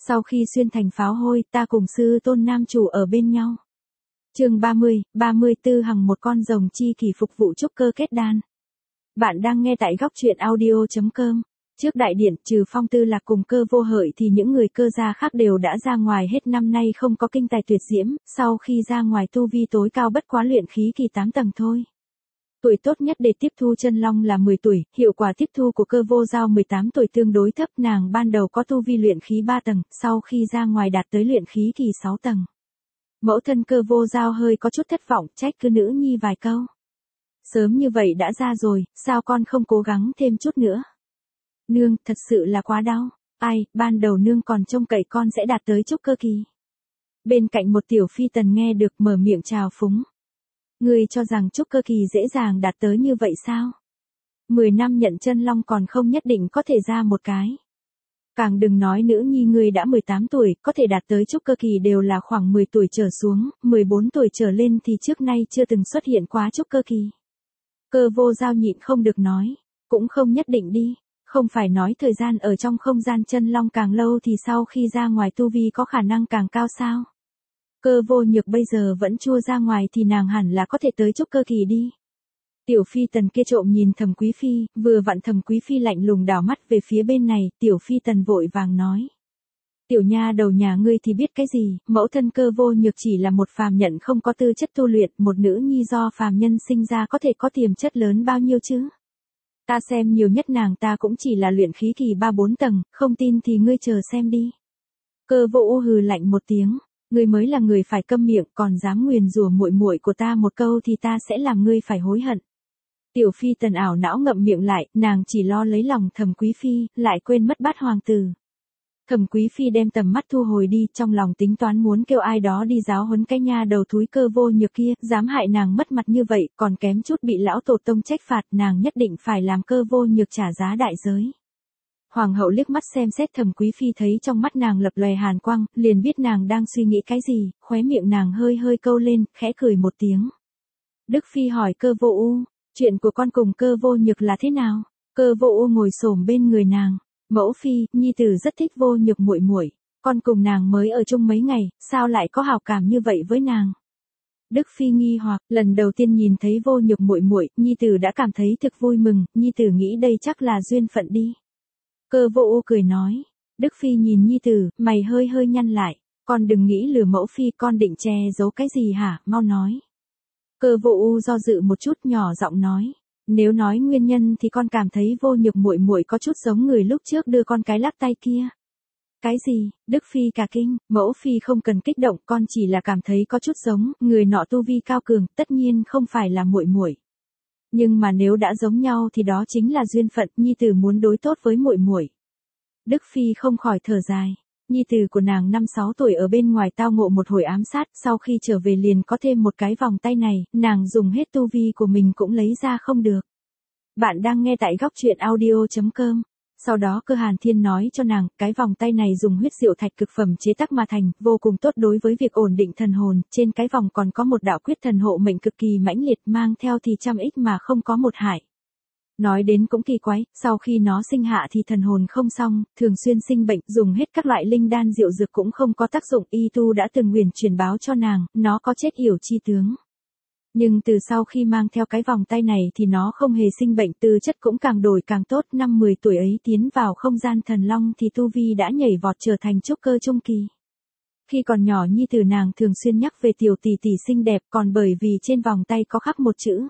Sau khi xuyên thành pháo hôi, ta cùng sư tôn nam chủ ở bên nhau. Chương 30, 34 hằng một con rồng chi kỷ phục vụ trúc cơ kết đan. Bạn đang nghe tại góc truyện audio.com. Trước đại điện, trừ Phong Tư Lạc cùng Cơ Vô Hợi thì những người Cơ gia khác đều đã ra ngoài hết, năm nay không có kinh tài tuyệt diễm, sau khi ra ngoài tu vi tối cao bất quá luyện khí kỳ 8 tầng thôi. Tuổi tốt nhất để tiếp thu chân long là 10 tuổi, hiệu quả tiếp thu của Cơ Vô Giao 18 tuổi tương đối thấp, nàng ban đầu có tu vi luyện khí 3 tầng, sau khi ra ngoài đạt tới luyện khí kỳ 6 tầng. Mẫu thân Cơ Vô Giao hơi có chút thất vọng, trách cứ nữ nhi vài câu. Sớm như vậy đã ra rồi, sao con không cố gắng thêm chút nữa? Nương, thật sự là quá đau. Ai, ban đầu nương còn trông cậy con sẽ đạt tới trúc cơ kỳ. Bên cạnh một tiểu phi tần nghe được mở miệng chào phúng. Ngươi cho rằng trúc cơ kỳ dễ dàng đạt tới như vậy sao? 10 năm nhận chân long còn không nhất định có thể ra một cái. Càng đừng nói nữ nhi ngươi đã 18 tuổi, có thể đạt tới trúc cơ kỳ đều là khoảng 10 tuổi trở xuống, 14 tuổi trở lên thì trước nay chưa từng xuất hiện quá trúc cơ kỳ. Cơ Vô Giao nhịn không được nói, cũng không nhất định đi, không phải nói thời gian ở trong không gian chân long càng lâu thì sau khi ra ngoài tu vi có khả năng càng cao sao? Cơ Vô Nhược bây giờ vẫn chưa ra ngoài thì nàng hẳn là có thể tới trúc cơ kỳ đi. Tiểu phi tần kia trộm nhìn Thẩm Quý Phi, vừa vặn Thẩm Quý Phi lạnh lùng đảo mắt về phía bên này, tiểu phi tần vội vàng nói. Tiểu nha đầu nhà ngươi thì biết cái gì, mẫu thân Cơ Vô Nhược chỉ là một phàm nhân không có tư chất tu luyện, một nữ nhi do phàm nhân sinh ra có thể có tiềm chất lớn bao nhiêu chứ? Ta xem nhiều nhất nàng ta cũng chỉ là luyện khí kỳ 3-4 tầng, không tin thì ngươi chờ xem đi. Cơ Vô U hừ lạnh một tiếng, ngươi mới là người phải câm miệng, còn dám nguyền rủa muội muội của ta một câu thì ta sẽ làm ngươi phải hối hận. Tiểu phi tần ảo não ngậm miệng lại, nàng chỉ lo lấy lòng Thẩm Quý Phi, lại quên mất bát hoàng tử. Thẩm Quý Phi đem tầm mắt thu hồi đi, trong lòng tính toán muốn kêu ai đó đi giáo huấn cái nha đầu thúi Cơ Vô Nhược kia, dám hại nàng mất mặt như vậy, còn kém chút bị lão tổ tông trách phạt, nàng nhất định phải làm Cơ Vô Nhược trả giá đại giới. Hoàng hậu liếc mắt xem xét Thẩm Quý Phi, thấy trong mắt nàng lập lòe hàn quang, liền biết nàng đang suy nghĩ cái gì, khóe miệng nàng hơi hơi câu lên, khẽ cười một tiếng. Đức Phi hỏi Cơ Vô U, chuyện của con cùng Cơ Vô Nhược là thế nào? Cơ Vô U ngồi xổm bên người nàng. Mẫu phi, nhi tử rất thích Vô Nhược muội muội, con cùng nàng mới ở chung mấy ngày, sao lại có hảo cảm như vậy với nàng? Đức Phi nghi hoặc, lần đầu tiên nhìn thấy Vô Nhược muội muội, nhi tử đã cảm thấy thực vui mừng, nhi tử nghĩ đây chắc là duyên phận đi. Cơ Vô U cười nói. Đức Phi nhìn nhi tử, mày hơi hơi nhăn lại, con đừng nghĩ lừa mẫu phi, con định che giấu cái gì hả, mau nói. Cơ Vô U do dự một chút, nhỏ giọng nói. Nếu nói nguyên nhân thì con cảm thấy Vô Nhược muội muội có chút giống người lúc trước đưa con cái lắc tay kia. Cái gì? Đức Phi cả kinh, mẫu phi không cần kích động, con chỉ là cảm thấy có chút giống, người nọ tu vi cao cường, tất nhiên không phải là muội muội. Nhưng mà nếu đã giống nhau thì đó chính là duyên phận, nhi tử muốn đối tốt với muội muội. Đức Phi không khỏi thở dài. Nhi tử của nàng 5-6 tuổi ở bên ngoài tao ngộ một hồi ám sát, sau khi trở về liền có thêm một cái vòng tay này, nàng dùng hết tu vi của mình cũng lấy ra không được. Bạn đang nghe tại góc truyện audio.com. Sau đó Cơ Hàn Thiên nói cho nàng, cái vòng tay này dùng huyết diệu thạch cực phẩm chế tác mà thành, vô cùng tốt đối với việc ổn định thần hồn, trên cái vòng còn có một đạo quyết thần hộ mệnh cực kỳ mãnh liệt, mang theo thì trăm ích mà không có một hại. Nói đến cũng kỳ quái, sau khi nó sinh hạ thì thần hồn không xong, thường xuyên sinh bệnh, dùng hết các loại linh đan diệu dược cũng không có tác dụng, y tu đã từng nguyền truyền báo cho nàng, nó có chết yểu chi tướng. Nhưng từ sau khi mang theo cái vòng tay này thì nó không hề sinh bệnh, tư chất cũng càng đổi càng tốt, 5-10 tuổi ấy tiến vào không gian thần long thì tu vi đã nhảy vọt trở thành trúc cơ trung kỳ. Khi còn nhỏ nhi tử nàng thường xuyên nhắc về tiểu tỷ tỷ xinh đẹp, còn bởi vì trên vòng tay có khắc một chữ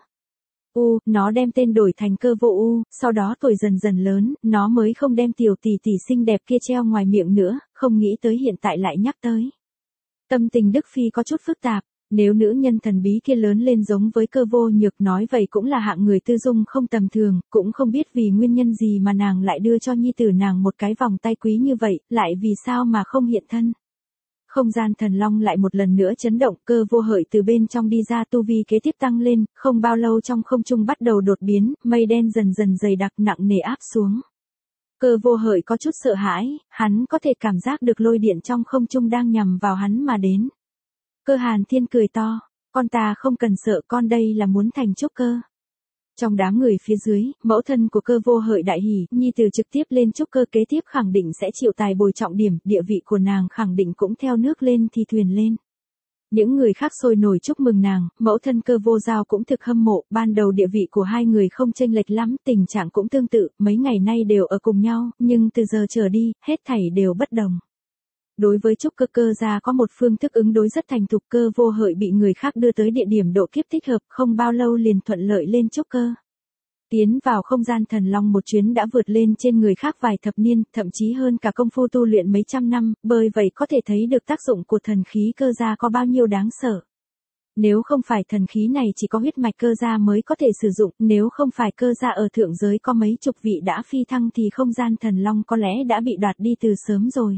U, nó đem tên đổi thành Cơ Vô U, sau đó tuổi dần dần lớn, nó mới không đem tiểu tỷ tỷ xinh đẹp kia treo ngoài miệng nữa, không nghĩ tới hiện tại lại nhắc tới. Tâm tình Đức Phi có chút phức tạp, nếu nữ nhân thần bí kia lớn lên giống với Cơ Vô Nhược, nói vậy cũng là hạng người tư dung không tầm thường, cũng không biết vì nguyên nhân gì mà nàng lại đưa cho nhi tử nàng một cái vòng tay quý như vậy, lại vì sao mà không hiện thân. Không gian thần long lại một lần nữa chấn động, Cơ Vô Hợi từ bên trong đi ra, tu vi kế tiếp tăng lên, không bao lâu trong không trung bắt đầu đột biến, mây đen dần dần dày đặc nặng nề áp xuống. Cơ Vô Hợi có chút sợ hãi, hắn có thể cảm giác được lôi điện trong không trung đang nhằm vào hắn mà đến. Cơ Hàn Thiên cười to, con ta không cần sợ, con đây là muốn thành trúc cơ. Trong đám người phía dưới, mẫu thân của Cơ Vô Hợi đại hỉ, nhi tử trực tiếp lên trúc cơ kế tiếp khẳng định sẽ chịu tài bồi trọng điểm, địa vị của nàng khẳng định cũng theo nước lên thì thuyền lên. Những người khác sôi nổi chúc mừng nàng, mẫu thân Cơ Vô Giao cũng thực hâm mộ, ban đầu địa vị của hai người không chênh lệch lắm, tình trạng cũng tương tự, mấy ngày nay đều ở cùng nhau, nhưng từ giờ trở đi, hết thảy đều bất đồng. Đối với trúc cơ Cơ gia có một phương thức ứng đối rất thành thục, Cơ Vô Hợi bị người khác đưa tới địa điểm độ kiếp thích hợp, không bao lâu liền thuận lợi lên trúc cơ. Tiến vào không gian thần long một chuyến đã vượt lên trên người khác vài thập niên, thậm chí hơn cả công phu tu luyện mấy trăm năm, bởi vậy có thể thấy được tác dụng của thần khí Cơ gia có bao nhiêu đáng sợ. Nếu không phải thần khí này chỉ có huyết mạch Cơ gia mới có thể sử dụng, nếu không phải Cơ gia ở thượng giới có mấy chục vị đã phi thăng thì không gian thần long có lẽ đã bị đoạt đi từ sớm rồi.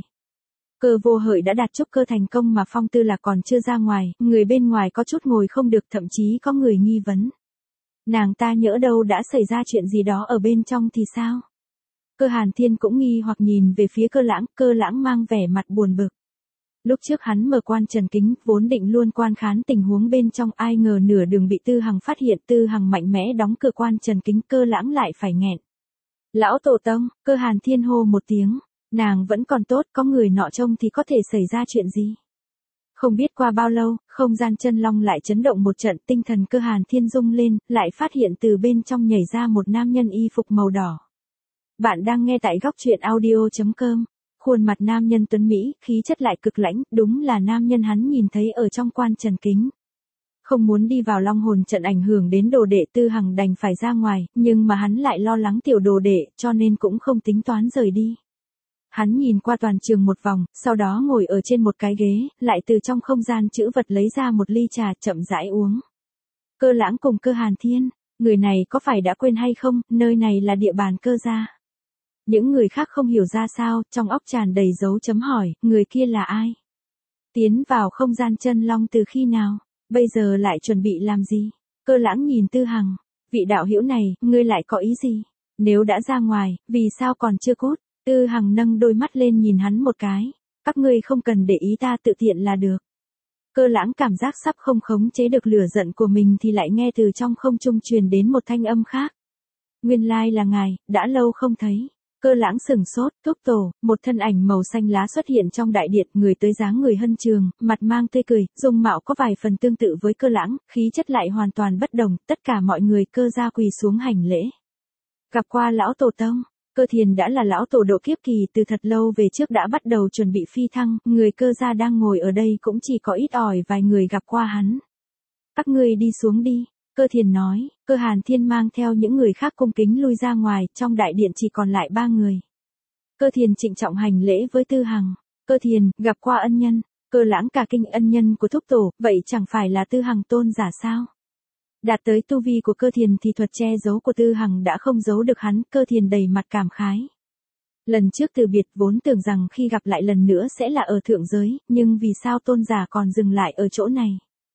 Cơ Vô Hợi đã đạt trúc cơ thành công mà Phong Tư Lạc còn chưa ra ngoài, người bên ngoài có chút ngồi không được, thậm chí có người nghi vấn. Nàng ta nhỡ đâu đã xảy ra chuyện gì đó ở bên trong thì sao? Cơ Hàn Thiên cũng nghi hoặc nhìn về phía Cơ Lãng mang vẻ mặt buồn bực. Lúc trước hắn mở quan trần kính, vốn định luôn quan khán tình huống bên trong, ai ngờ nửa đường bị Tư Hằng phát hiện, Tư Hằng mạnh mẽ đóng cửa quan trần kính, Cơ Lãng lại phải nghẹn. Lão tổ tông, Cơ Hàn Thiên hô một tiếng, nàng vẫn còn tốt, có người nọ trông thì có thể xảy ra chuyện gì? Không biết qua bao lâu, không gian chân long lại chấn động một trận, tinh thần Cơ Hàn Thiên rung lên, lại phát hiện từ bên trong nhảy ra một nam nhân y phục màu đỏ. Bạn đang nghe tại góc truyện audio.com. Khuôn mặt nam nhân tuấn Mỹ, khí chất lại cực lãnh, đúng là nam nhân hắn nhìn thấy ở trong quan trần kính. Không muốn đi vào long hồn trận ảnh hưởng đến đồ đệ, Tư Hằng đành phải ra ngoài, nhưng mà hắn lại lo lắng tiểu đồ đệ, cho nên cũng không tính toán rời đi. Hắn nhìn qua toàn trường một vòng, sau đó ngồi ở trên một cái ghế, lại từ trong không gian trữ vật lấy ra một ly trà chậm rãi uống. Cơ Lãng cùng Cơ Hàn Thiên, người này có phải đã quên hay không, nơi này là địa bàn Cơ gia. Những người khác không hiểu ra sao, trong óc tràn đầy dấu chấm hỏi, người kia là ai? Tiến vào không gian chân long từ khi nào? Bây giờ lại chuẩn bị làm gì? Cơ Lãng nhìn Tư Hằng, vị đạo hữu này, ngươi lại có ý gì? Nếu đã ra ngoài, vì sao còn chưa cút? Tư Hằng nâng đôi mắt lên nhìn hắn một cái. Các ngươi không cần để ý, ta tự tiện là được. Cơ Lãng cảm giác sắp không khống chế được lửa giận của mình thì lại nghe từ trong không trung truyền đến một thanh âm khác. Nguyên lai là ngài, đã lâu không thấy. Cơ Lãng sừng sốt, Thúc tổ, một thân ảnh màu xanh lá xuất hiện trong đại điện, người tới dáng người hân trường, mặt mang tươi cười, dung mạo có vài phần tương tự với Cơ Lãng, khí chất lại hoàn toàn bất đồng, tất cả mọi người Cơ gia quỳ xuống hành lễ. Gặp qua lão tổ tông. Cơ Thiền đã là lão tổ độ kiếp kỳ, từ thật lâu về trước đã bắt đầu chuẩn bị phi thăng, người Cơ gia đang ngồi ở đây cũng chỉ có ít ỏi vài người gặp qua hắn. Các ngươi đi xuống đi, Cơ Thiền nói. Cơ Hàn Thiên mang theo những người khác cung kính lui ra ngoài, trong đại điện chỉ còn lại 3 người. Cơ Thiền trịnh trọng hành lễ với Tư Hằng. Cơ Thiền, gặp qua ân nhân. Cơ Lãng cả kinh, ân nhân của thúc tổ, vậy chẳng phải là Tư Hằng tôn giả sao? Đạt tới tu vi của Cơ Thiền thì thuật che giấu của Tư Hằng đã không giấu được hắn, Cơ Thiền đầy mặt cảm khái. Lần trước từ biệt vốn tưởng rằng khi gặp lại lần nữa sẽ là ở thượng giới, nhưng vì sao tôn giả còn dừng lại ở chỗ này?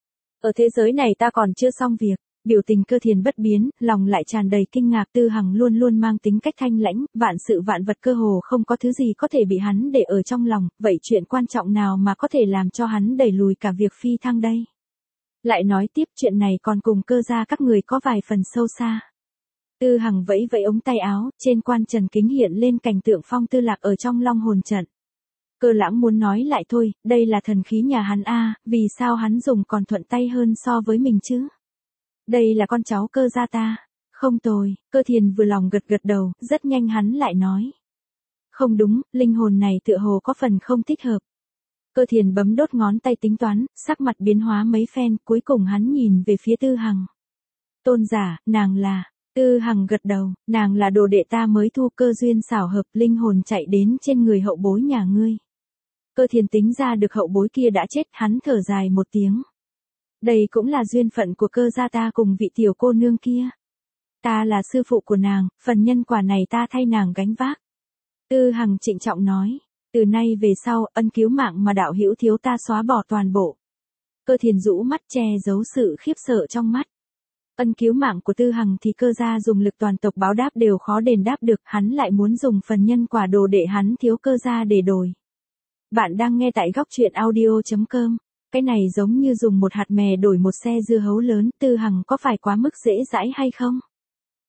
Ở thế giới này ta còn chưa xong việc. Biểu tình Cơ Thiền bất biến, lòng lại tràn đầy kinh ngạc. Tư Hằng luôn luôn mang tính cách thanh lãnh, vạn sự vạn vật cơ hồ không có thứ gì có thể bị hắn để ở trong lòng, vậy chuyện quan trọng nào mà có thể làm cho hắn đẩy lùi cả việc phi thăng đây? Lại nói tiếp, chuyện này còn cùng Cơ gia các người có vài phần sâu xa. Tư Hằng vẫy vẫy ống tay áo, trên quan trần kính hiện lên cảnh tượng Phong Tư Lạc ở trong long hồn trận. Cơ Lãng muốn nói lại thôi, đây là thần khí nhà hắn a, vì sao hắn dùng còn thuận tay hơn so với mình chứ? Đây là con cháu Cơ gia ta. Không tồi, Cơ Thiền vừa lòng gật gật đầu, rất nhanh hắn lại nói. Không đúng, linh hồn này tựa hồ có phần không thích hợp. Cơ Thiền bấm đốt ngón tay tính toán, sắc mặt biến hóa mấy phen, cuối cùng hắn nhìn về phía Tư Hằng. Tôn giả, nàng là... Tư Hằng gật đầu, nàng là đồ đệ ta mới thu, cơ duyên xảo hợp, linh hồn chạy đến trên người hậu bối nhà ngươi. Cơ Thiền tính ra được hậu bối kia đã chết, hắn thở dài một tiếng. Đây cũng là duyên phận của Cơ gia ta cùng vị tiểu cô nương kia. Ta là sư phụ của nàng, phần nhân quả này ta thay nàng gánh vác. Tư Hằng trịnh trọng nói, từ nay về sau, ân cứu mạng mà đạo hữu thiếu ta xóa bỏ toàn bộ. Cơ Thiền rũ mắt che giấu sự khiếp sợ trong mắt. Ân cứu mạng của Tư Hằng thì Cơ gia dùng lực toàn tộc báo đáp đều khó đền đáp được, hắn lại muốn dùng phần nhân quả đồ đệ hắn thiếu Cơ gia để đổi. Bạn đang nghe tại góc truyện audio.com. Cái này giống như dùng một hạt mè đổi một xe dưa hấu lớn, Tư Hằng có phải quá mức dễ dãi hay không?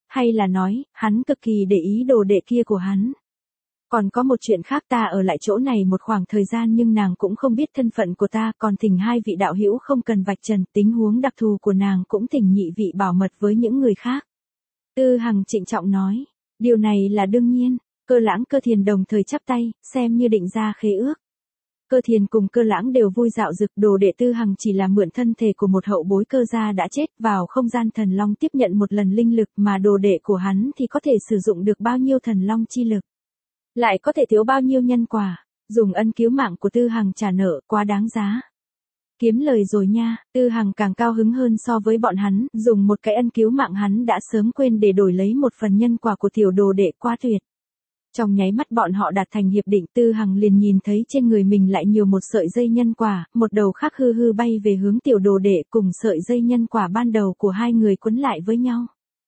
Hay là nói, hắn cực kỳ để ý đồ đệ kia của hắn. Còn có một chuyện khác, ta ở lại chỗ này một khoảng thời gian nhưng nàng cũng không biết thân phận của ta, còn thỉnh hai vị đạo hữu không cần vạch trần, tình huống đặc thù của nàng cũng thỉnh nhị vị bảo mật với những người khác. Tư Hằng trịnh trọng nói, điều này là đương nhiên. Cơ Lãng Cơ Thiền đồng thời chắp tay, xem như định ra khế ước. Cơ Thiền cùng Cơ Lãng đều vui dạo dực, đồ đệ Tư Hằng chỉ là mượn thân thể của một hậu bối Cơ gia đã chết vào không gian thần long tiếp nhận một lần linh lực, mà đồ đệ của hắn thì có thể sử dụng được bao nhiêu thần long chi lực. Lại có thể thiếu bao nhiêu nhân quả, dùng ân cứu mạng của Tư Hằng trả nợ, quá đáng giá. Kiếm lời rồi nha, Tư Hằng càng cao hứng hơn so với bọn hắn, dùng một cái ân cứu mạng hắn đã sớm quên để đổi lấy một phần nhân quả của tiểu đồ đệ, quá tuyệt. Trong nháy mắt bọn họ đạt thành hiệp định, Tư Hằng liền nhìn thấy trên người mình lại nhiều một sợi dây nhân quả, một đầu khác hư hư bay về hướng tiểu đồ đệ, cùng sợi dây nhân quả ban đầu của hai người quấn lại với nhau.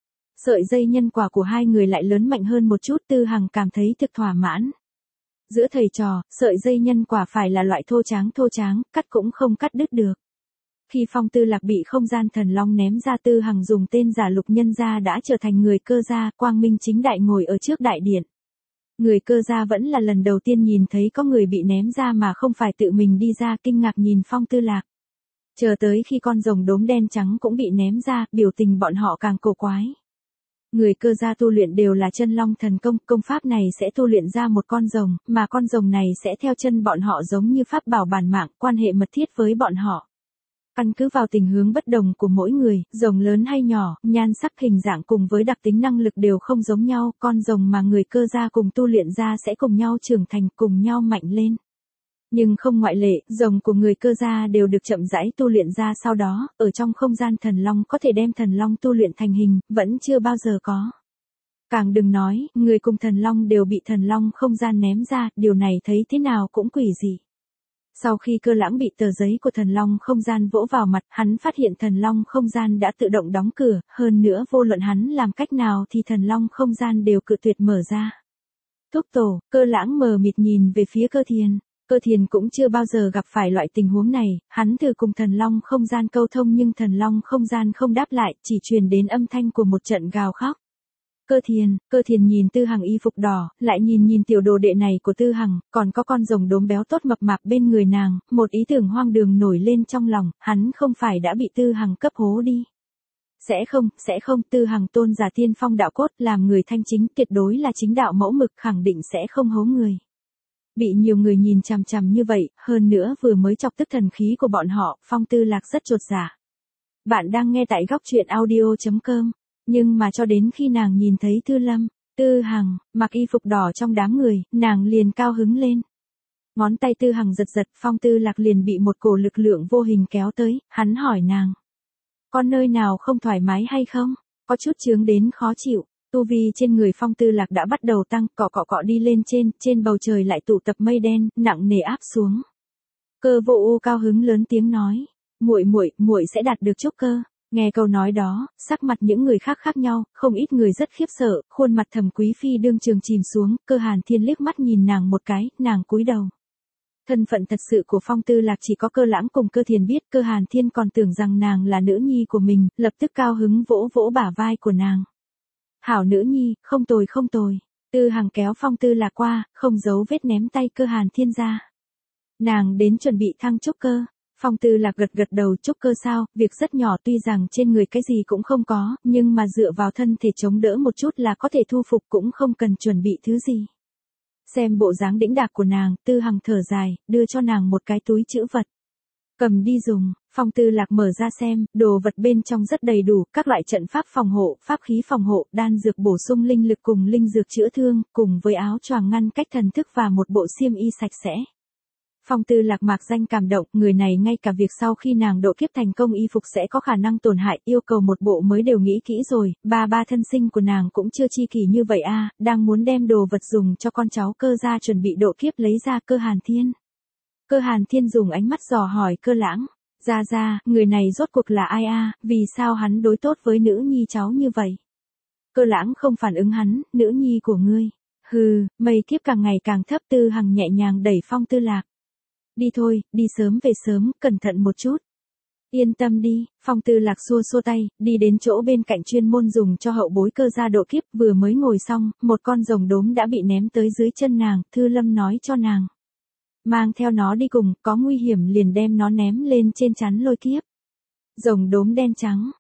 Sợi dây nhân quả của hai người lại lớn mạnh hơn một chút, Tư Hằng cảm thấy thực thỏa mãn. Giữa thầy trò, sợi dây nhân quả phải là loại thô tráng, cắt cũng không cắt đứt được. Khi Phong Tư Lạc bị không gian thần long ném ra, Tư Hằng dùng tên giả Lục Nhân Gia đã trở thành người Cơ gia, quang minh chính đại ngồi ở trước đại điện. Người Cơ gia vẫn là lần đầu tiên nhìn thấy có người bị ném ra mà không phải tự mình đi ra, kinh ngạc nhìn Phong Tư Lạc. Chờ tới khi con rồng đốm đen trắng cũng bị ném ra, biểu tình bọn họ càng cổ quái. Người Cơ gia tu luyện đều là chân long thần công, công pháp này sẽ tu luyện ra một con rồng, mà con rồng này sẽ theo chân bọn họ giống như pháp bảo bản mạng, quan hệ mật thiết với bọn họ. Căn cứ vào tình huống bất đồng của mỗi người, rồng lớn hay nhỏ, nhan sắc hình dạng cùng với đặc tính năng lực đều không giống nhau, con rồng mà người Cơ gia cùng tu luyện ra sẽ cùng nhau trưởng thành, cùng nhau mạnh lên. Nhưng không ngoại lệ, rồng của người Cơ gia đều được chậm rãi tu luyện ra, sau đó, ở trong không gian thần long có thể đem thần long tu luyện thành hình, vẫn chưa bao giờ có. Càng đừng nói, người cùng thần long đều bị thần long không gian ném ra, điều này thấy thế nào cũng quỷ dị. Sau khi Cơ Lãng bị tờ giấy của thần long không gian vỗ vào mặt, hắn phát hiện thần long không gian đã tự động đóng cửa, hơn nữa vô luận hắn làm cách nào thì thần long không gian đều cự tuyệt mở ra. Thúc tổ, Cơ Lãng mờ mịt nhìn về phía Cơ Thiền. Cơ Thiền cũng chưa bao giờ gặp phải loại tình huống này, hắn thử cùng thần long không gian câu thông nhưng thần long không gian không đáp lại, chỉ truyền đến âm thanh của một trận gào khóc. Cơ Thiền nhìn Tư Hằng y phục đỏ, lại nhìn tiểu đồ đệ này của Tư Hằng, còn có con rồng đốm béo tốt mập mạp bên người nàng, một ý tưởng hoang đường nổi lên trong lòng, hắn không phải đã bị Tư Hằng cấp hố đi. Sẽ không, Tư Hằng tôn giả tiên phong đạo cốt, làm người thanh chính, tuyệt đối là chính đạo mẫu mực, khẳng định sẽ không hố người. Bị nhiều người nhìn chằm chằm như vậy, hơn nữa vừa mới chọc tức thần khí của bọn họ, Phong Tư Lạc rất chột dạ. Bạn đang nghe tại góc truyện audio.com. Nhưng mà cho đến khi nàng nhìn thấy Tư Hằng, mặc y phục đỏ trong đám người, nàng liền cao hứng lên. Ngón tay Tư Hằng giật, Phong Tư Lạc liền bị một cổ lực lượng vô hình kéo tới, hắn hỏi nàng. Con nơi nào không thoải mái hay không? Có chút chướng đến khó chịu. Tu vi trên người Phong Tư Lạc đã bắt đầu tăng, cọ đi lên trên bầu trời lại tụ tập mây đen, nặng nề áp xuống. Cơ Vô Ưu cao hứng lớn tiếng nói, muội sẽ đạt được trúc cơ. Nghe câu nói đó, sắc mặt những người khác khác nhau, không ít người rất khiếp sợ, khuôn mặt Thẩm Quý phi đương trường chìm xuống, Cơ Hàn Thiên liếc mắt nhìn nàng một cái, nàng cúi đầu. Thân phận thật sự của Phong Tư Lạc chỉ có Cơ Lãng cùng Cơ Thiền biết, Cơ Hàn Thiên còn tưởng rằng nàng là nữ nhi của mình, lập tức cao hứng vỗ bả vai của nàng. Hảo nữ nhi, không tồi. Tư Hằng kéo Phong Tư Lạc qua, không giấu vết ném tay Cơ Hàn Thiên ra. Nàng đến chuẩn bị thăng trúc cơ. Phong Tư Lạc gật đầu, trúc cơ sao, việc rất nhỏ, tuy rằng trên người cái gì cũng không có, nhưng mà dựa vào thân thể chống đỡ một chút là có thể thu phục, cũng không cần chuẩn bị thứ gì. Xem bộ dáng đĩnh đạc của nàng, Tư Hằng thở dài, đưa cho nàng một cái túi trữ vật. Cầm đi dùng. Phong Tư Lạc mở ra xem, đồ vật bên trong rất đầy đủ, các loại trận pháp phòng hộ, pháp khí phòng hộ, đan dược bổ sung linh lực cùng linh dược chữa thương, cùng với áo choàng ngăn cách thần thức và một bộ xiêm y sạch sẽ. Phong Tư Lạc mạc danh cảm động, người này ngay cả việc sau khi nàng độ kiếp thành công y phục sẽ có khả năng tổn hại, yêu cầu một bộ mới đều nghĩ kỹ rồi, ba thân sinh của nàng cũng chưa chi kỷ như vậy a, đang muốn đem đồ vật dùng cho con cháu Cơ gia chuẩn bị độ kiếp lấy ra Cơ Hàn Thiên. Cơ Hàn Thiên dùng ánh mắt dò hỏi Cơ Lãng, ra, người này rốt cuộc là ai a, vì sao hắn đối tốt với nữ nhi cháu như vậy? Cơ Lãng không phản ứng hắn, nữ nhi của ngươi. Hừ, mây kiếp càng ngày càng thấp. Tư Hằng nhẹ nhàng đẩy Phong Tư Lạc. Đi thôi, đi sớm về sớm, cẩn thận một chút. Yên tâm đi, Phong Tư Lạc xua xua tay, đi đến chỗ bên cạnh chuyên môn dùng cho hậu bối cơ gia độ kiếp, vừa mới ngồi xong, một con rồng đốm đã bị ném tới dưới chân nàng, Thư Lâm nói cho nàng. Mang theo nó đi cùng, có nguy hiểm liền đem nó ném lên trên chắn lôi kiếp. Rồng đốm đen trắng,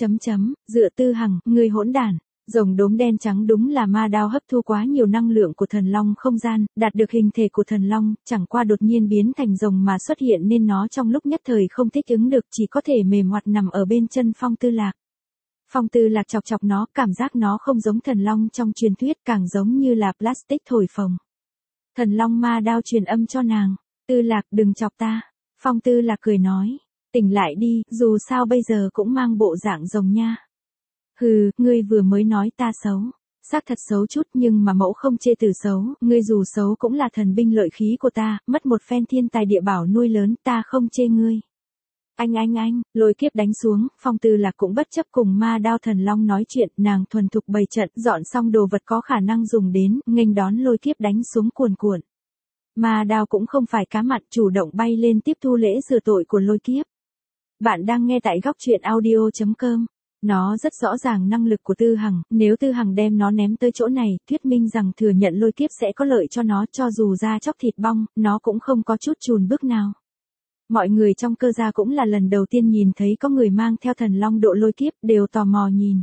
dựa Tư Hằng, người hỗn đản. Rồng đốm đen trắng đúng là ma đao hấp thu quá nhiều năng lượng của thần long không gian, đạt được hình thể của thần long, chẳng qua đột nhiên biến thành rồng mà xuất hiện nên nó trong lúc nhất thời không thích ứng được, chỉ có thể mềm hoạt nằm ở bên chân Phong Tư Lạc. Phong Tư Lạc chọc chọc nó, cảm giác nó không giống thần long trong truyền thuyết, càng giống như là plastic thổi phồng. Thần long ma đao truyền âm cho nàng, Tư Lạc đừng chọc ta. Phong Tư Lạc cười nói, tỉnh lại đi, dù sao bây giờ cũng mang bộ dạng rồng nha. Hừ, ngươi vừa mới nói ta xấu. Xác thật xấu chút nhưng mà mẫu không chê từ xấu, ngươi dù xấu cũng là thần binh lợi khí của ta, mất một phen thiên tài địa bảo nuôi lớn, ta không chê ngươi. Anh, lôi kiếp đánh xuống, Phong Tư Lạc cũng bất chấp cùng ma đao thần long nói chuyện, nàng thuần thục bày trận, dọn xong đồ vật có khả năng dùng đến, nghênh đón lôi kiếp đánh xuống cuồn cuộn. Ma đao cũng không phải cá mặn, chủ động bay lên tiếp thu lễ rửa tội của lôi kiếp. Bạn đang nghe tại góc truyện audio.com. Nó rất rõ ràng năng lực của Tư Hằng, nếu Tư Hằng đem nó ném tới chỗ này, thuyết minh rằng thừa nhận lôi kiếp sẽ có lợi cho nó, cho dù da chóc thịt bong, nó cũng không có chút chùn bước nào. Mọi người trong cơ gia cũng là lần đầu tiên nhìn thấy có người mang theo thần long độ lôi kiếp, đều tò mò nhìn.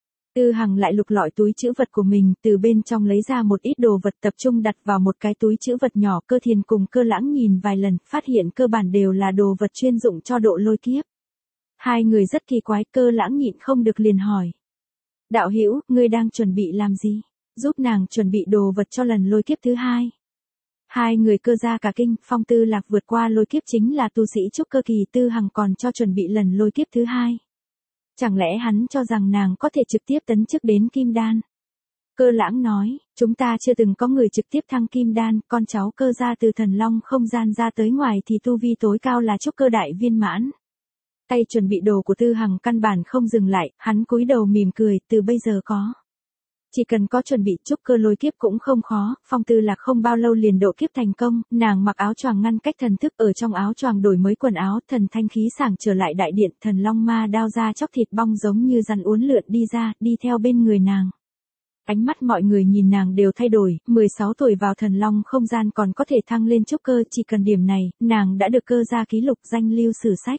Tư Hằng lại lục lọi túi trữ vật của mình, từ bên trong lấy ra một ít đồ vật tập trung đặt vào một cái túi trữ vật nhỏ. Cơ Thiền cùng Cơ Lãng nhìn vài lần, phát hiện cơ bản đều là đồ vật chuyên dụng cho độ lôi kiếp. Hai người rất kỳ quái, Cơ Lãng nhịn không được liền hỏi. Đạo hữu, ngươi đang chuẩn bị làm gì? Giúp nàng chuẩn bị đồ vật cho lần lôi kiếp thứ hai. Hai người cơ gia cả kinh, Phong Tư Lạc vượt qua lôi kiếp chính là tu sĩ trúc cơ kỳ, Tư Hằng còn cho chuẩn bị lần lôi kiếp thứ hai. Chẳng lẽ hắn cho rằng nàng có thể trực tiếp tấn chức đến kim đan? Cơ Lãng nói, chúng ta chưa từng có người trực tiếp thăng kim đan, con cháu cơ gia từ thần long không gian ra tới ngoài thì tu vi tối cao là trúc cơ đại viên mãn. Tay chuẩn bị đồ của Tư Hằng căn bản không dừng lại, hắn cúi đầu mỉm cười, từ bây giờ có. Chỉ cần có chuẩn bị trúc cơ lôi kiếp cũng không khó, Phong Tư Lạc không bao lâu liền độ kiếp thành công, nàng mặc áo choàng ngăn cách thần thức, ở trong áo choàng đổi mới quần áo, thần thanh khí sảng trở lại đại điện, thần long ma đao ra chóc thịt bong giống như rắn uốn lượn đi ra, đi theo bên người nàng. Ánh mắt mọi người nhìn nàng đều thay đổi, 16 tuổi vào thần long không gian còn có thể thăng lên trúc cơ, chỉ cần điểm này, nàng đã được cơ gia ký lục danh lưu sử sách.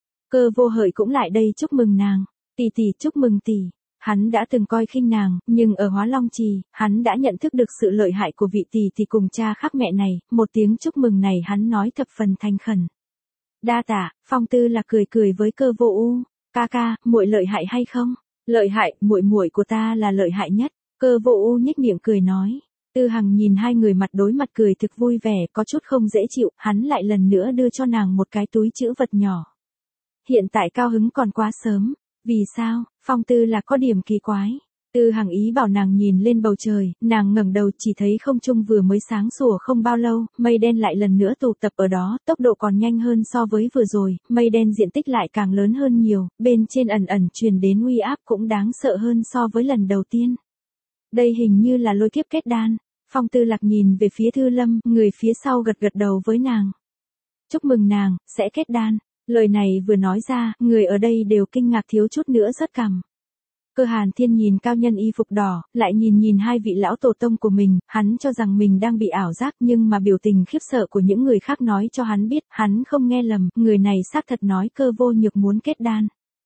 Cơ Vô Hợi cũng lại đây chúc mừng nàng, tỷ tỷ chúc mừng tỷ. Hắn đã từng coi khinh nàng, nhưng ở Hóa Long Trì, hắn đã nhận thức được sự lợi hại của vị tỷ tỷ cùng cha khác mẹ này, một tiếng chúc mừng này hắn nói thập phần thành khẩn. Đa tạ, Phong Tư Lạc cười cười với Cơ Vô U, ca, muội lợi hại hay không? Lợi hại, muội của ta là lợi hại nhất. Cơ Vô U nhếch miệng cười nói. Tư Hằng nhìn hai người mặt đối mặt cười thực vui vẻ, có chút không dễ chịu, hắn lại lần nữa đưa cho nàng một cái túi trữ vật nhỏ. Hiện tại cao hứng còn quá sớm. Vì sao? Phong Tư Lạc có điểm kỳ quái. Tư Hằng ý bảo nàng nhìn lên bầu trời, nàng ngẩng đầu chỉ thấy không trung vừa mới sáng sủa không bao lâu, mây đen lại lần nữa tụ tập ở đó, tốc độ còn nhanh hơn so với vừa rồi, mây đen diện tích lại càng lớn hơn nhiều, bên trên ẩn truyền đến uy áp cũng đáng sợ hơn so với lần đầu tiên. Đây hình như là lôi kiếp kết đan. Phong Tư Lạc nhìn về phía Thư Lâm, người phía sau gật đầu với nàng. Chúc mừng nàng, sẽ kết đan. Lời này vừa nói ra, người ở đây đều kinh ngạc thiếu chút nữa rớt cằm. Cơ Hàn Thiên nhìn cao nhân y phục đỏ, lại nhìn hai vị lão tổ tông của mình, hắn cho rằng mình đang bị ảo giác nhưng mà biểu tình khiếp sợ của những người khác nói cho hắn biết, hắn không nghe lầm, người này xác thật nói Cơ Vô Nhược muốn kết đan.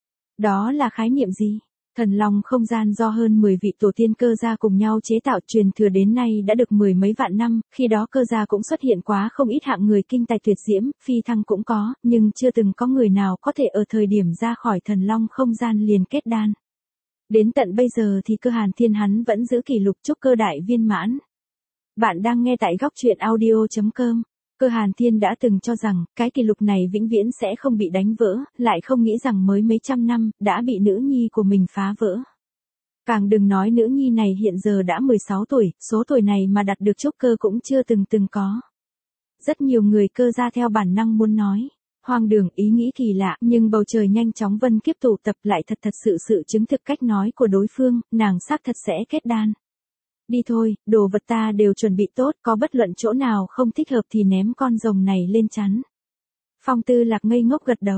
Đó là khái niệm gì? Thần long không gian do hơn 10 vị tổ tiên cơ gia cùng nhau chế tạo truyền thừa đến nay đã được 10 mấy vạn năm, khi đó cơ gia cũng xuất hiện quá không ít hạng người kinh tài tuyệt diễm, phi thăng cũng có, nhưng chưa từng có người nào có thể ở thời điểm ra khỏi thần long không gian liền kết đan. Đến tận bây giờ thì Cơ Hàn Thiên hắn vẫn giữ kỷ lục trúc cơ đại viên mãn. Bạn đang nghe tại góc truyện audio.com. Cơ Hàn Thiên đã từng cho rằng, cái kỷ lục này vĩnh viễn sẽ không bị đánh vỡ, lại không nghĩ rằng mới mấy trăm năm, đã bị nữ nhi của mình phá vỡ. Càng đừng nói nữ nhi này hiện giờ đã 16 tuổi, số tuổi này mà đạt được trúc cơ cũng chưa từng có. Rất nhiều người cơ gia theo bản năng muốn nói. Hoang đường, ý nghĩ kỳ lạ, nhưng bầu trời nhanh chóng vân kiếp tụ tập lại thật sự chứng thực cách nói của đối phương, nàng xác thật sẽ kết đan. Đi thôi, đồ vật ta đều chuẩn bị tốt, có bất luận chỗ nào không thích hợp thì ném con rồng này lên chắn. Phong Tư Lạc ngây ngốc gật đầu.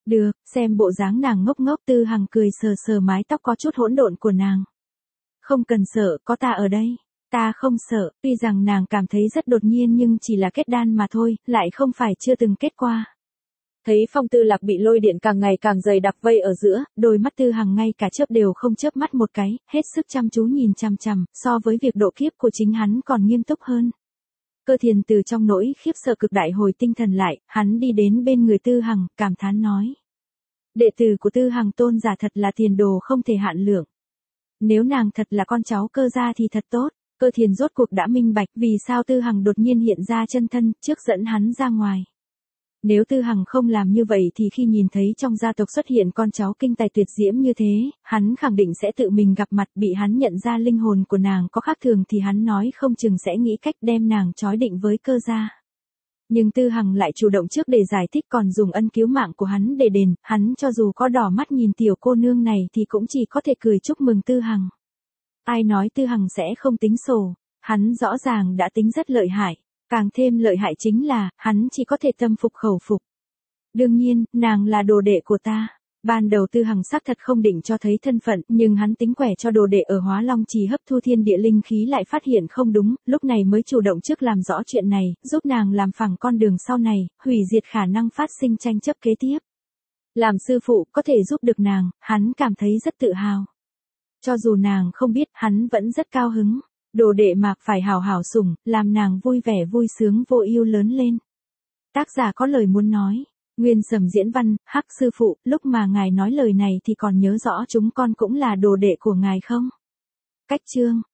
Được, xem bộ dáng nàng ngốc ngốc Tư Hằng cười sờ sờ mái tóc có chút hỗn độn của nàng. Không cần sợ, có ta ở đây. Ta không sợ, tuy rằng nàng cảm thấy rất đột nhiên nhưng chỉ là kết đan mà thôi, lại không phải chưa từng kết qua. Thấy Phong Tư Lạc bị lôi điện càng ngày càng dày đặc vây ở giữa, đôi mắt Tư Hằng ngay cả chớp đều không chớp mắt một cái, hết sức chăm chú nhìn chằm chằm, so với việc độ kiếp của chính hắn còn nghiêm túc hơn. Cơ Thiền từ trong nỗi khiếp sợ cực đại hồi tinh thần lại, hắn đi đến bên người Tư Hằng, cảm thán nói. Đệ tử của Tư Hằng tôn giả thật là tiền đồ không thể hạn lượng. Nếu nàng thật là con cháu Cơ gia thì thật tốt. Cơ Thiền rốt cuộc đã minh bạch vì sao Tư Hằng đột nhiên hiện ra chân thân, trước dẫn hắn ra ngoài. Nếu Tư Hằng không làm như vậy thì khi nhìn thấy trong gia tộc xuất hiện con cháu kinh tài tuyệt diễm như thế, hắn khẳng định sẽ tự mình gặp mặt, bị hắn nhận ra linh hồn của nàng có khác thường thì hắn nói không chừng sẽ nghĩ cách đem nàng trói định với Cơ gia. Nhưng Tư Hằng lại chủ động trước để giải thích còn dùng ân cứu mạng của hắn để đền, hắn cho dù có đỏ mắt nhìn tiểu cô nương này thì cũng chỉ có thể cười chúc mừng Tư Hằng. Ai nói Tư Hằng sẽ không tính sổ, hắn rõ ràng đã tính rất lợi hại, càng thêm lợi hại chính là, hắn chỉ có thể tâm phục khẩu phục. Đương nhiên, nàng là đồ đệ của ta. Ban đầu Tư Hằng xác thật không định cho thấy thân phận, nhưng hắn tính quẻ cho đồ đệ ở Hóa Long Trì hấp thu thiên địa linh khí lại phát hiện không đúng, lúc này mới chủ động trước làm rõ chuyện này, giúp nàng làm phẳng con đường sau này, hủy diệt khả năng phát sinh tranh chấp kế tiếp. Làm sư phụ có thể giúp được nàng, hắn cảm thấy rất tự hào. Cho dù nàng không biết, hắn vẫn rất cao hứng. Đồ đệ Mạc phải hào hào sủng, làm nàng vui vẻ vui sướng vô ưu lớn lên. Tác giả có lời muốn nói. Nguyên Sầm diễn văn, Hắc sư phụ, lúc mà ngài nói lời này thì còn nhớ rõ chúng con cũng là đồ đệ của ngài không? Cách chương